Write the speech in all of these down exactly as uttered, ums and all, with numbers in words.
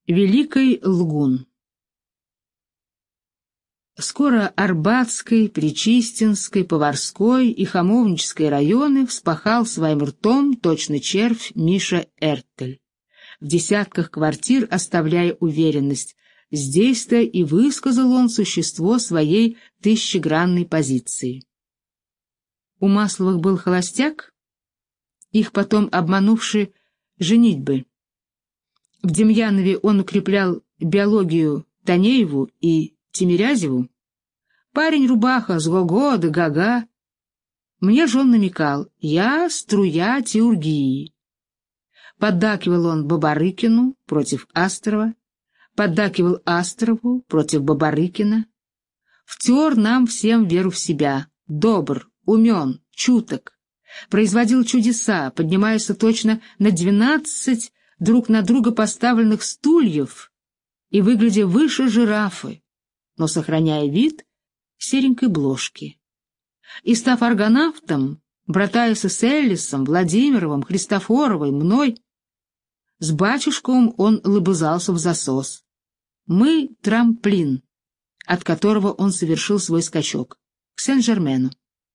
Великий лгун. Скоро Арбатской, Причистинской, Поварской и Хамовнической районы вспахал своим ртом точно червь Миша Эртель, в десятках квартир оставляя уверенность, здесь-то и высказал он существо своей тысячегранной позиции. У Масловых был холостяк, их потом обманувши женитьбы. В Демьянове он укреплял биологию Танееву и Тимирязеву. Парень-рубаха с го-го да га-га. Мне же он намекал: я струя теургии. Поддакивал он Бабарыкину против Астрова, поддакивал Астрову против Бабарыкина. Втер нам всем веру в себя, добр, умен, чуток, производил чудеса, поднимаясь точно на двенадцать друг на друга поставленных стульев и выглядя выше жирафы, но сохраняя вид серенькой бложки. И став аргонавтом, братаясь с Эллисом, Владимировым, Христофоровой, мной, с батюшком он лобызался в засос. Мы — трамплин, от которого он совершил свой скачок, к Сен-Жермену.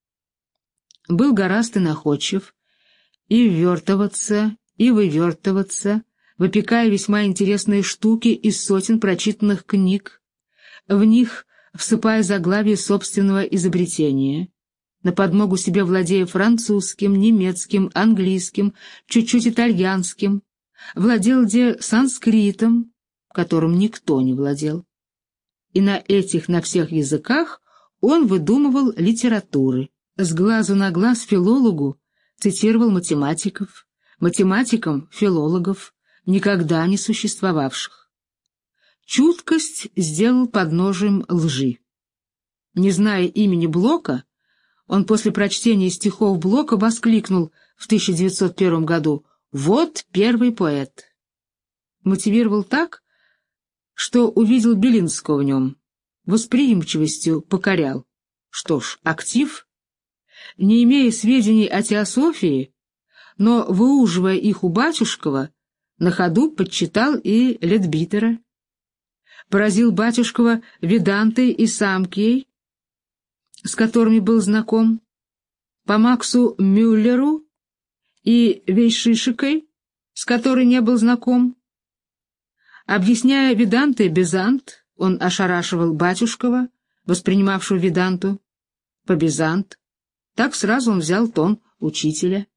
Был гораст и находчив, и ввертываться, и вывертываться, выпекая весьма интересные штуки из сотен прочитанных книг, в них всыпая заглавие собственного изобретения, на подмогу себе владея французским, немецким, английским, чуть-чуть итальянским, владел где санскритом, которым никто не владел. И на этих, на всех языках он выдумывал литературы, с глазу на глаз филологу цитировал математиков, математикам филологов, никогда не существовавших. Чуткость сделал подножием лжи. Не зная имени Блока, он после прочтения стихов Блока воскликнул в тысяча девятьсот первом году: «Вот первый поэт». Мотивировал так, что увидел Белинского в нем, восприимчивостью покорял. Что ж, актив. Не имея сведений о теософии, но выуживая их у батюшкова, на ходу подчитал и Ледбитера. Поразил батюшкова Ведантой и Самкией, с которыми был знаком, по Максу Мюллеру и Вейшишикой, с которой не был знаком. Объясняя Ведантой Безант, он ошарашивал батюшкова, воспринимавшего Веданту, по Безант. Так сразу он взял тон учителя.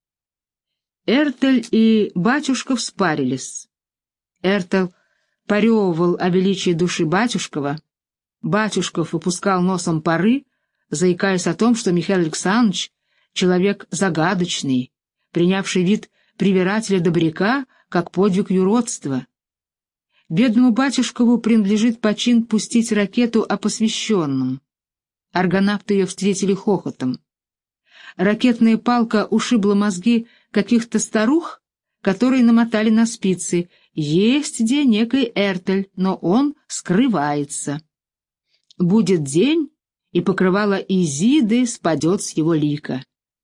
Эртель и батюшков спарились. Эртель поревывал о величии души батюшкова, батюшков выпускал носом пары, заикаясь о том, что Михаил Александрович — человек загадочный, принявший вид привирателя-добряка, как подвиг юродства. Бедному батюшкову принадлежит почин пустить ракету о посвященном. Аргонавты ее встретили хохотом. Ракетная палка ушибла мозги каких-то старух, которые намотали на спицы. Есть где некий Эртель, но он скрывается. Будет день, и покрывало Изиды спадет с его лика.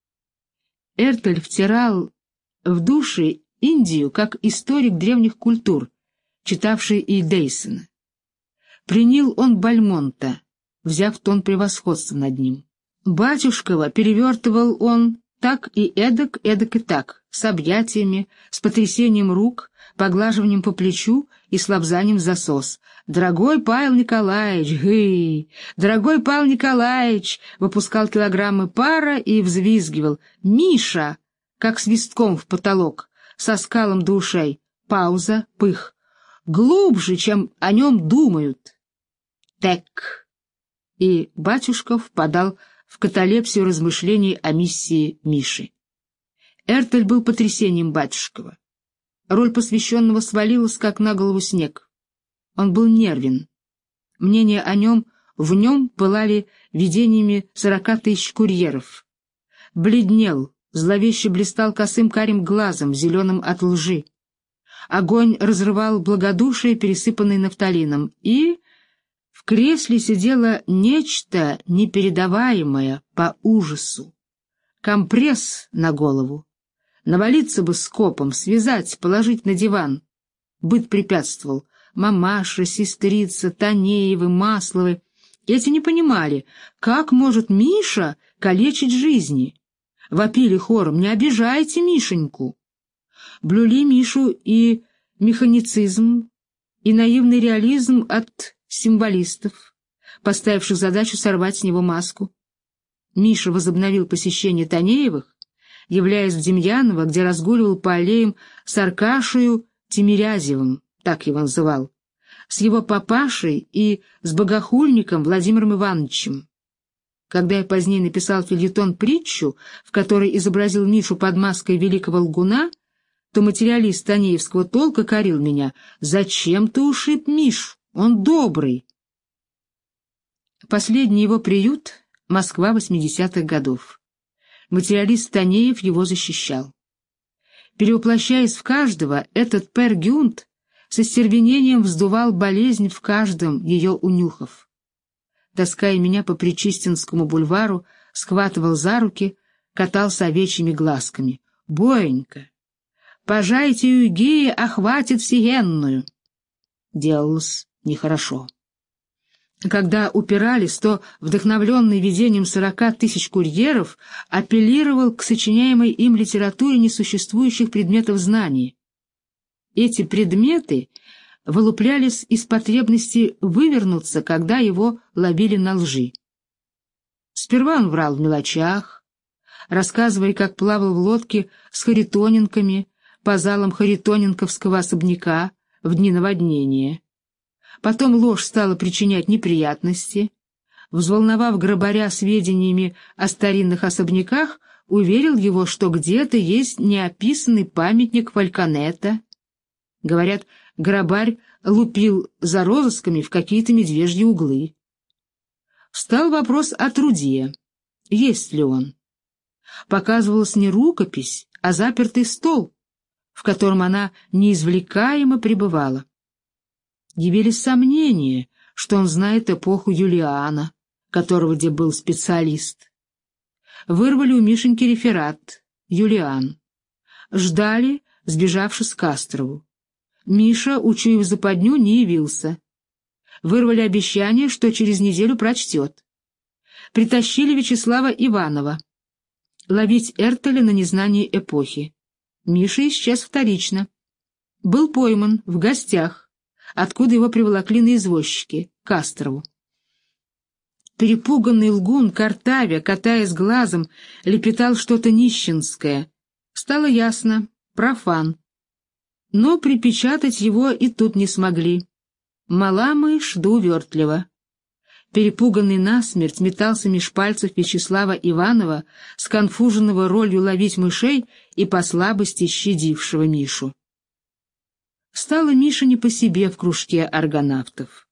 Эртель втирал в души Индию как историк древних культур, читавший и Дейсона. Принял он Бальмонта, взяв тон превосходства над ним. Батюшкова перевертывал он так и эдак, эдак и так, с объятиями, с потрясением рук, поглаживанием по плечу и с лобзанием в засос. «Дорогой Павел Николаевич, гы! Дорогой Павел Николаевич!» выпускал килограммы пара и взвизгивал. «Миша!» как свистком в потолок, со скалом до ушей. Пауза, пых. «Глубже, чем о нем думают!» «Тек!» И батюшка впадал в каталепсию размышлений о миссии Миши. Эртель был потрясением батюшкова. Роль посвященного свалилась, как на голову снег. Он был нервен. Мнения о нем в нем пылали видениями сорока тысяч курьеров. Бледнел, зловеще блистал косым карим глазом, зеленым от лжи. Огонь разрывал благодушие, пересыпанное нафталином, и в кресле сидело нечто непередаваемое по ужасу. Компресс на голову. Навалиться бы скопом, связать, положить на диван. быт препятствовал. Мамаша, сестрица, Танеевы, Масловы. Эти не понимали, как может Миша калечить жизни. Вопили хором: «Не обижайте Мишеньку!» Блюли Мишу и механицизм, и наивный реализм от символистов, поставивших задачу сорвать с него маску. Миша возобновил посещение Танеевых, являясь в Демьяново, где разгуливал по аллеям с Аркашею Тимирязевым, так его называл, с его папашей и с богохульником Владимиром Ивановичем. Когда я позднее написал фельетон-притчу, в которой изобразил Мишу под маской великого лгуна, то материалист танеевского толка корил меня: «Зачем ты ушиб Мишу? Он добрый». Последний его приют — Москва восьмидесятых годов. Материалист Танеев его защищал. Перевоплощаясь в каждого, этот Пер Гюнт с остервенением вздувал болезнь в каждом, ее унюхав. Таская меня по Причистинскому бульвару, схватывал за руки, катался овечьими глазками. «Боенька, пожайте Югея, охватит вселенную!» Делалось нехорошо. Когда упирались, то, вдохновленный видением сорока тысяч курьеров, апеллировал к сочиняемой им литературе несуществующих предметов знаний. Эти предметы вылуплялись из потребности вывернуться, когда его ловили на лжи. Сперва он врал в мелочах, рассказывая, как плавал в лодке с харитоненками по залам харитоненковского особняка в дни наводнения. Потом ложь стала причинять неприятности. Взволновав грабаря сведениями о старинных особняках, уверил его, что где-то есть неописанный памятник Фальконета. Говорят, грабарь лупил за розысками в какие-то медвежьи углы. Встал вопрос о труде. Есть ли он? Показывалась не рукопись, а запертый стол, в котором она неизвлекаемо пребывала. Явились сомнения, что он знает эпоху Юлиана, которого где был специалист. Вырвали у Мишеньки реферат «Юлиан». Ждали, сбежавшись к Кастрову. Миша, учуяв западню, не явился. Вырвали обещание, что через неделю прочтет. Притащили Вячеслава Иванова. Ловить Эртеля на незнание эпохи. Миша исчез вторично. Был пойман в гостях, откуда его приволокли на извозчике, к Кастрову. Перепуганный лгун, картавя, катаясь глазом, лепетал что-то нищенское. Стало ясно — профан. Но припечатать его и тут не смогли. Мала мышь да увертлива. Перепуганный насмерть метался меж пальцев Вячеслава Иванова, сконфуженного ролью ловить мышей и по слабости щадившего Мишу. Стало Миша не по себе в кружке аргонавтов.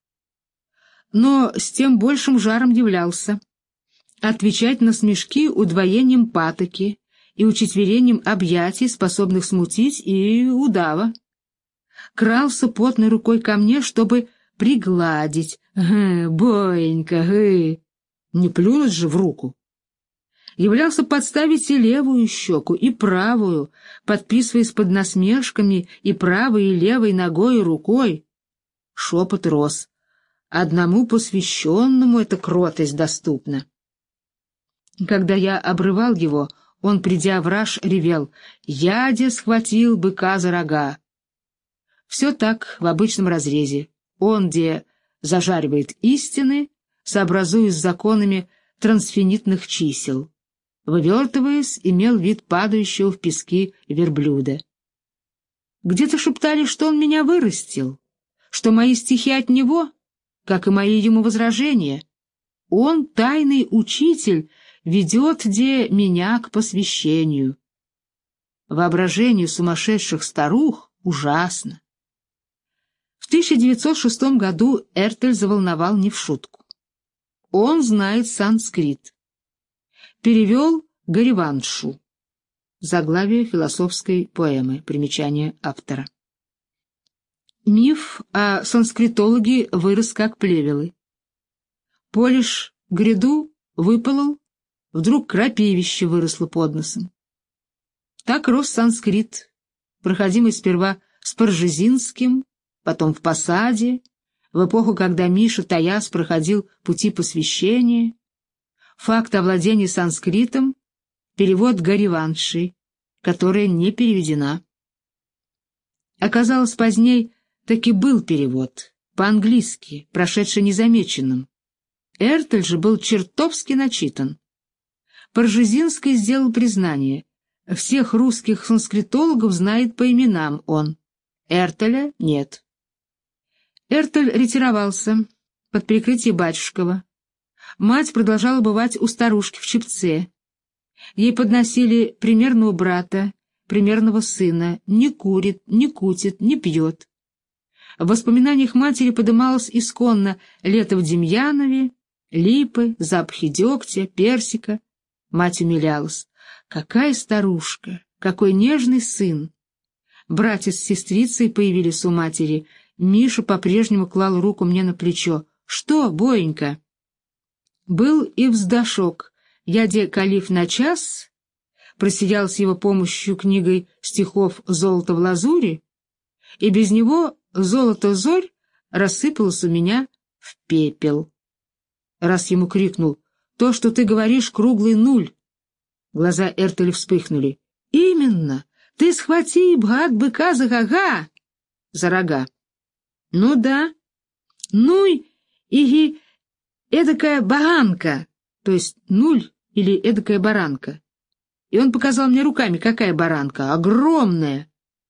Но с тем большим жаром являлся. Отвечать на смешки удвоением патоки и учетверением объятий, способных смутить и удава. Крался потной рукой ко мне, чтобы пригладить. «Гэ, боенька, гэ!» Не плюнуть же в руку. Являлся подставить и левую щеку, и правую, подписываясь под насмешками и правой, и левой ногой и рукой. Шепот рос. Одному посвященному эта кротость доступна. Когда я обрывал его, он, придя в раж, ревел: «Я де схватил быка за рога». Все так, в обычном разрезе. Он, де зажаривает истины, сообразуясь с законами трансфинитных чисел. Вывертываясь, имел вид падающего в пески верблюда. Где-то шептали, что он меня вырастил, что мои стихи от него, как и мои ему возражения. Он, тайный учитель, ведет де меня к посвящению. Воображению сумасшедших старух ужасно. В тысяча девятьсот шестом году Эртель заволновал не в шутку. Он знает санскрит. Перевел Гариваншу. Заглавие философской поэмы. Примечание автора. Миф о санскритологе вырос как плевелы. Полишь гряду выпалол, вдруг крапивище выросло под носом. Так рос санскрит, проходимый сперва с Поржезинским, потом в Посаде, в эпоху, когда Миша Таяс проходил пути посвящения, факт овладения санскритом, перевод Гариванши, которая не переведена. Оказалось, поздней таки был перевод, по-английски, прошедший незамеченным. Эртель же был чертовски начитан. Поржезинский сделал признание. Всех русских санскритологов знает по именам он. Эртеля нет. Эртель ретировался под прикрытие Батюшкова. Мать продолжала бывать у старушки в Чепце. Ей подносили примерного брата, примерного сына, не курит, не кутит, не пьет. В воспоминаниях матери подымалось исконно лето в Демьянове, липы, запахи дегтя, персика. Мать умилялась. Какая старушка, какой нежный сын. Братья с сестрицей появились у матери. Миша по-прежнему клал руку мне на плечо. «Что, Боенька?» Был и вздошок. Я де калиф на час, просиял с его помощью книгой стихов «Золото в лазури», и без него золото-зорь рассыпалось у меня в пепел. Раз ему крикнул: «То, что ты говоришь, круглый нуль!» Глаза Эртеля вспыхнули. «Именно! Ты схвати, бгат, быка за гага!» «За рога!» «Ну да! Ну и эдакая баранка!» То есть нуль или эдакая баранка. И он показал мне руками, какая баранка, огромная.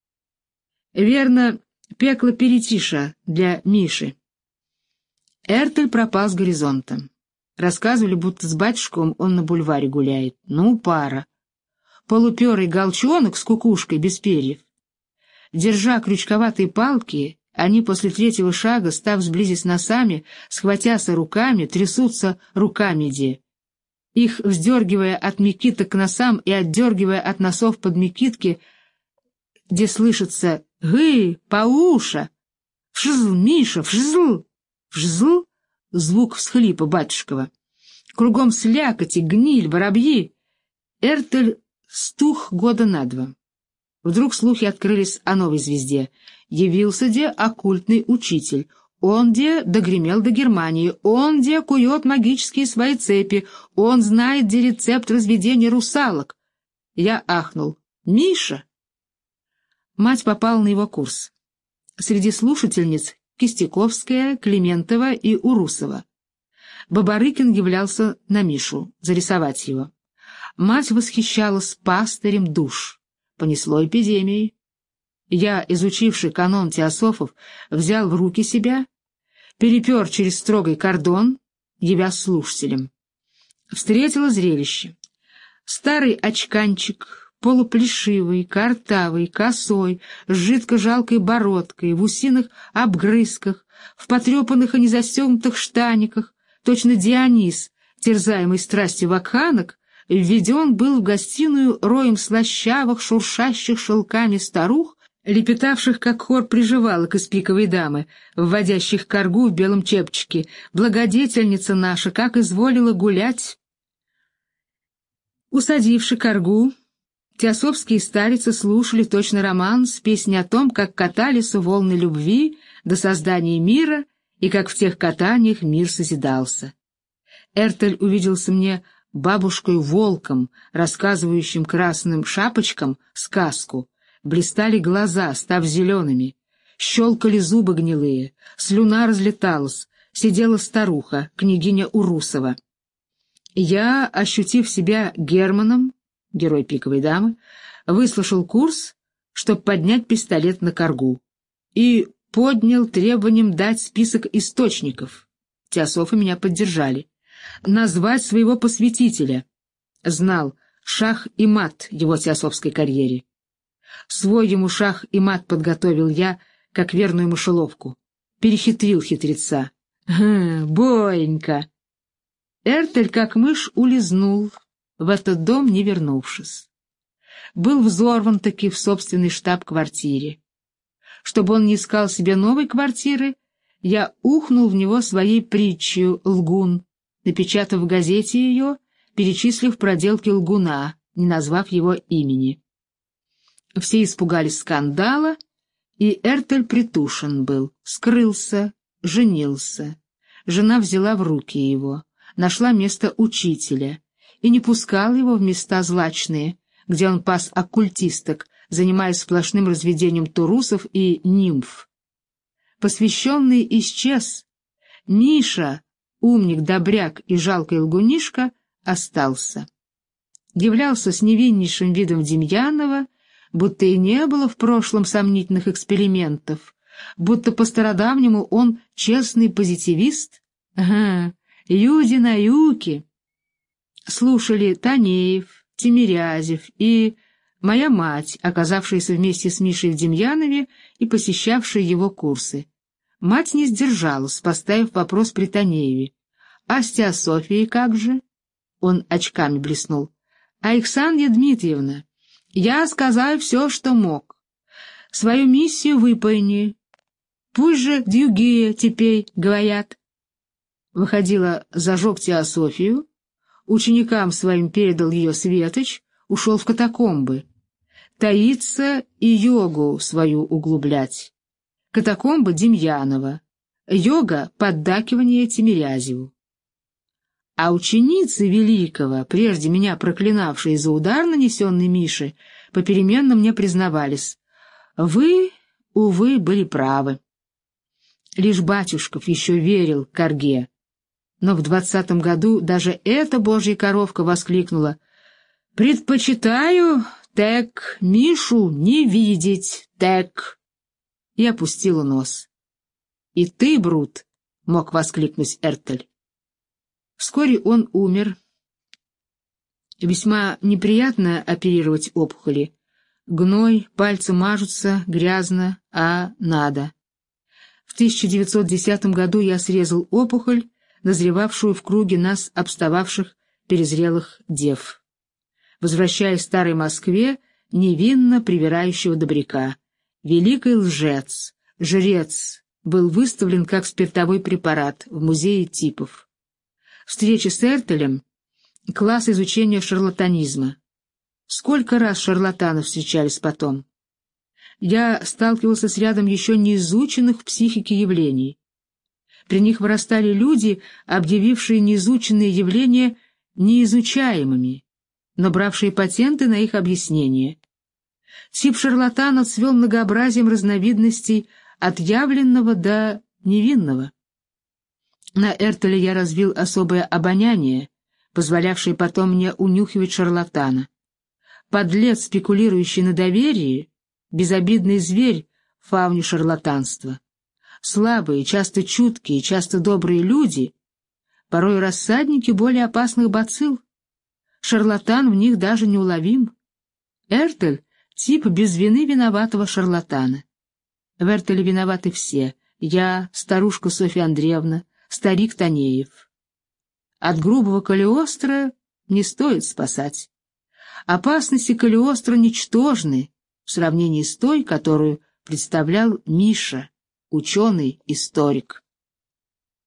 Верно, пекло перетиша для Миши. Эртель пропал с горизонта. Рассказывали, будто с батюшком он на бульваре гуляет. Ну, пара. Полуперый галчонок с кукушкой без перьев. Держа крючковатые палки, они после третьего шага, став сблизясь носами, схватяся руками, трясутся руками де. Их, вздергивая от мекиток к носам и отдергивая от носов под мекитки, где слышится «Гы! Пауша! Вшзл, Миша! Вшзл! Вшзл!» звук всхлипа батюшкова. Кругом слякоти, гниль, воробьи. Эртель стух года на два. Вдруг слухи открылись о новой звезде. Явился де оккультный учитель. Он де догремел до Германии, он де кует магические свои цепи, он знает де рецепт разведения русалок. Я ахнул. «Миша!» Мать попала на его курс. Среди слушательниц Кистяковская, Климентова и Урусова. Бабарыкин являлся на Мишу, зарисовать его. Мать восхищалась пастырем душ. Понесло эпидемией. Я, изучивший канон теософов, взял в руки себя, перепер через строгий кордон, явя слушателем. Встретила зрелище. Старый очканчик, полуплешивый, картавый, косой, с жидко-жалкой бородкой, в усиных обгрызках, в потрепанных и незастегнутых штаниках, точно Дионис, терзаемый страстью вакханок, введен был в гостиную роем слащавых, шуршащих шелками старух, лепетавших, как хор приживалок из пиковой дамы, вводящих коргу в белом чепчике. Благодетельница наша, как изволила гулять. Усадивши коргу, теософские старицы слушали точно романс, песни о том, как катались волны любви до создания мира и как в тех катаниях мир созидался. Эртель увиделся мне бабушкой-волком, рассказывающим красным шапочкам сказку. Блистали глаза, став зелеными, щелкали зубы гнилые, слюна разлеталась, сидела старуха, княгиня Урусова. Я, ощутив себя Германом, герой пиковой дамы, выслушал курс, чтобы поднять пистолет на коргу, и поднял требованием дать список источников. Теософы меня поддержали. Назвать своего посвятителя. Знал шах и мат его теософской карьере. Свой ему шах и мат подготовил я, как верную мышеловку. Перехитрил хитреца. Хм, Боенька! Эртель, как мышь, улизнул, в этот дом не вернувшись. Был взорван таки в собственной штаб-квартире. Чтобы он не искал себе новой квартиры, я ухнул в него своей притчей «Лгун», напечатав в газете ее, перечислив проделки лгуна, не назвав его имени. Все испугались скандала, И Эртель притушен был, скрылся, женился. Жена взяла в руки его, нашла место учителя и не пускала его в места злачные, где он пас оккультисток, занимаясь сплошным разведением турусов и нимф. Посвященный исчез. Миша, умник, добряк и жалкий лгунишка, остался. Являлся с невиннейшим видом Демьянова, будто и не было в прошлом сомнительных экспериментов, будто по-стародавнему он честный позитивист. Ага, люди науки. Слушали Танеев, Тимирязев и моя мать, оказавшаяся вместе с Мишей в Демьянове и посещавшая его курсы. Мать не сдержалась, поставив вопрос при Танееве. «А с Теософией как же?» Он очками блеснул. «Александра Дмитриевна, я сказал все, что мог. Свою миссию выполни. Пусть же дюгие теперь говорят». Выходила, зажег Теософию, ученикам своим передал ее Светоч, ушел в катакомбы. Таиться и йогу свою углублять. Катакомбы Демьянова, йога — поддакивание Тимирязеву. А ученицы великого, прежде меня проклинавшие за удар, нанесенный Мише, попеременно мне признавались: вы, увы, были правы. Лишь Батюшков еще верил Карге, но в двадцатом году даже эта божья коровка воскликнула: «Предпочитаю, так, Мишу не видеть, так», и опустила нос. «И ты, Брут!» — мог воскликнуть Эртель. Вскоре он умер. Весьма неприятно оперировать опухоли. Гной, пальцы мажутся, грязно, а надо. В тысяча девятьсот десятом году я срезал опухоль, назревавшую в круге нас обстававших перезрелых дев. Возвращаясь в старой Москве, невинно привирающего добряка, великий лжец, жрец, был выставлен как спиртовой препарат в музее типов. Встречи с Эртелем — класс изучения шарлатанизма. Сколько раз шарлатанов встречались потом? Я сталкивался с рядом еще не изученных в психике явлений. При них вырастали люди, объявившие неизученные явления неизучаемыми, но бравшие патенты на их объяснение. Тип шарлатана цвел многообразием разновидностей от явленного до невинного. На Эртеле я развил особое обоняние, позволявшее потом мне унюхивать шарлатана. Подлец, спекулирующий на доверии, безобидный зверь в фауне шарлатанства. Слабые, часто чуткие, часто добрые люди, порой рассадники более опасных бацилл. Шарлатан в них даже неуловим. Эртель — тип без вины виноватого шарлатана. В Эртеле виноваты все — я, старушка Софья Андреевна, старик Танеев. От грубого Калиостро не стоит спасать. Опасности Калиостро ничтожны в сравнении с той, которую представлял Миша, ученый-историк.